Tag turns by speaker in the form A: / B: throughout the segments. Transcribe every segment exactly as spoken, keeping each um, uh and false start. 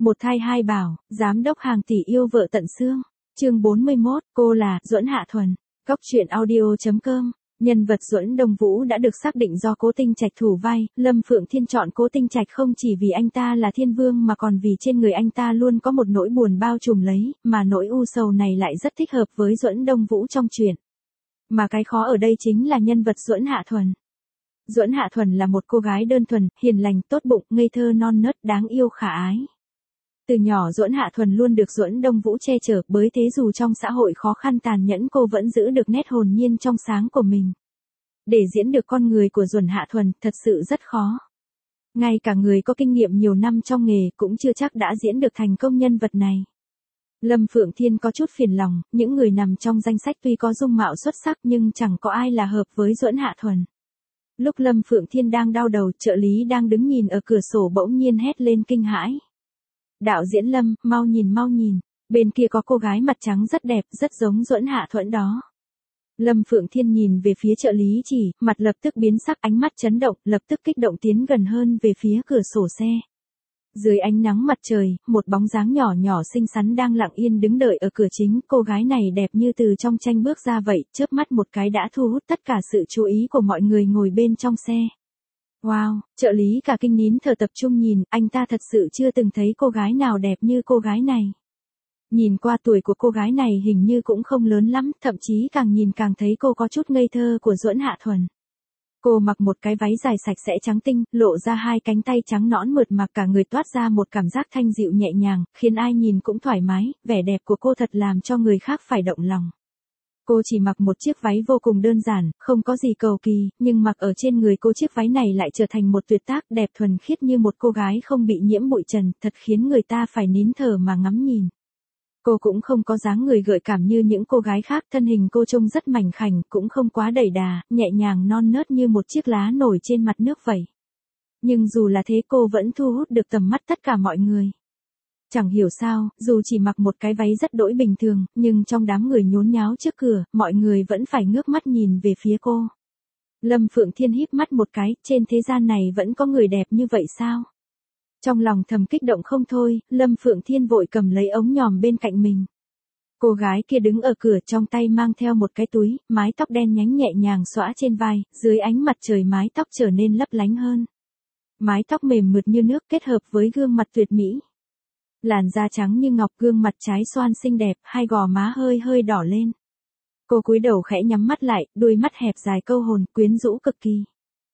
A: Một thai hai bảo, giám đốc hàng tỷ yêu vợ tận xương. Chương bốn mươi mốt, cô là Duẫn Hạ Thuần. Góc truyện audio chấm com. Nhân vật Duẫn Đông Vũ đã được xác định do Cố Tinh Trạch thủ vai. Lâm Phượng Thiên chọn Cố Tinh Trạch không chỉ vì anh ta là thiên vương mà còn vì trên người anh ta luôn có một nỗi buồn bao trùm lấy, mà nỗi u sầu này lại rất thích hợp với Duẫn Đông Vũ trong truyện. Mà cái khó ở đây chính là nhân vật Duẫn Hạ Thuần. Duẫn Hạ Thuần là một cô gái đơn thuần, hiền lành, tốt bụng, ngây thơ non nớt, đáng yêu khả ái. Từ nhỏ Duẫn Hạ Thuần luôn được Duẫn Đông Vũ che chở, bởi thế dù trong xã hội khó khăn tàn nhẫn cô vẫn giữ được nét hồn nhiên trong sáng của mình. Để diễn được con người của Duẫn Hạ Thuần thật sự rất khó. Ngay cả người có kinh nghiệm nhiều năm trong nghề cũng chưa chắc đã diễn được thành công nhân vật này. Lâm Phượng Thiên có chút phiền lòng, những người nằm trong danh sách tuy có dung mạo xuất sắc nhưng chẳng có ai là hợp với Duẫn Hạ Thuần. Lúc Lâm Phượng Thiên đang đau đầu, trợ lý đang đứng nhìn ở cửa sổ bỗng nhiên hét lên kinh hãi. Đạo diễn Lâm, mau nhìn mau nhìn, bên kia có cô gái mặt trắng rất đẹp, rất giống Duẫn Hạ Thuần đó. Lâm Phượng Thiên nhìn về phía trợ lý chỉ, mặt lập tức biến sắc, ánh mắt chấn động, lập tức kích động tiến gần hơn về phía cửa sổ xe. Dưới ánh nắng mặt trời, một bóng dáng nhỏ nhỏ xinh xắn đang lặng yên đứng đợi ở cửa chính, cô gái này đẹp như từ trong tranh bước ra vậy, chớp mắt một cái đã thu hút tất cả sự chú ý của mọi người ngồi bên trong xe. Wow, trợ lý cả kinh nín thở tập trung nhìn, anh ta thật sự chưa từng thấy cô gái nào đẹp như cô gái này. Nhìn qua tuổi của cô gái này hình như cũng không lớn lắm, thậm chí càng nhìn càng thấy cô có chút ngây thơ của Duẫn Hạ Thuần. Cô mặc một cái váy dài sạch sẽ trắng tinh, lộ ra hai cánh tay trắng nõn mượt mà, cả người toát ra một cảm giác thanh dịu nhẹ nhàng, khiến ai nhìn cũng thoải mái, vẻ đẹp của cô thật làm cho người khác phải động lòng. Cô chỉ mặc một chiếc váy vô cùng đơn giản, không có gì cầu kỳ, nhưng mặc ở trên người cô chiếc váy này lại trở thành một tuyệt tác đẹp thuần khiết như một cô gái không bị nhiễm bụi trần, thật khiến người ta phải nín thở mà ngắm nhìn. Cô cũng không có dáng người gợi cảm như những cô gái khác, thân hình cô trông rất mảnh khảnh, cũng không quá đẩy đà, nhẹ nhàng non nớt như một chiếc lá nổi trên mặt nước vậy. Nhưng dù là thế cô vẫn thu hút được tầm mắt tất cả mọi người. Chẳng hiểu sao, dù chỉ mặc một cái váy rất đỗi bình thường, nhưng trong đám người nhốn nháo trước cửa, mọi người vẫn phải ngước mắt nhìn về phía cô. Lâm Phượng Thiên híp mắt một cái, trên thế gian này vẫn có người đẹp như vậy sao? Trong lòng thầm kích động không thôi, Lâm Phượng Thiên vội cầm lấy ống nhòm bên cạnh mình. Cô gái kia đứng ở cửa trong tay mang theo một cái túi, mái tóc đen nhánh nhẹ nhàng xõa trên vai, dưới ánh mặt trời mái tóc trở nên lấp lánh hơn. Mái tóc mềm mượt như nước kết hợp với gương mặt tuyệt mỹ. Làn da trắng như ngọc, gương mặt trái xoan xinh đẹp, hai gò má hơi hơi đỏ lên. Cô cúi đầu khẽ nhắm mắt lại, đôi mắt hẹp dài câu hồn, quyến rũ cực kỳ.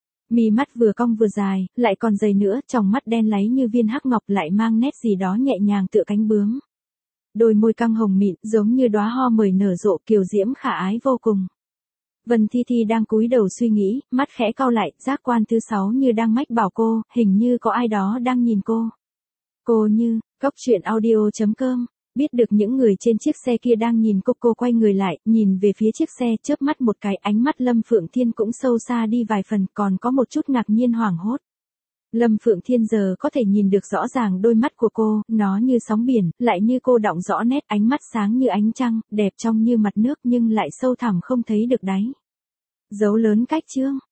A: Mí mắt vừa cong vừa dài, lại còn dày nữa, tròng mắt đen láy như viên hắc ngọc lại mang nét gì đó nhẹ nhàng tựa cánh bướm. Đôi môi căng hồng mịn, giống như đóa hoa mời nở rộ, kiều diễm khả ái vô cùng. Vân Thi Thi đang cúi đầu suy nghĩ, mắt khẽ cau lại, giác quan thứ sáu như đang mách bảo cô, hình như có ai đó đang nhìn cô. Cô như, góc truyện audio chấm com. Biết được những người trên chiếc xe kia đang nhìn cô, cô quay người lại, nhìn về phía chiếc xe, chớp mắt một cái, ánh mắt Lâm Phượng Thiên cũng sâu xa đi vài phần, còn có một chút ngạc nhiên hoảng hốt. Lâm Phượng Thiên giờ có thể nhìn được rõ ràng đôi mắt của cô, nó như sóng biển, lại như cô đọng rõ nét, ánh mắt sáng như ánh trăng, đẹp trong như mặt nước nhưng lại sâu thẳm không thấy được đáy. Dấu lớn cách chương.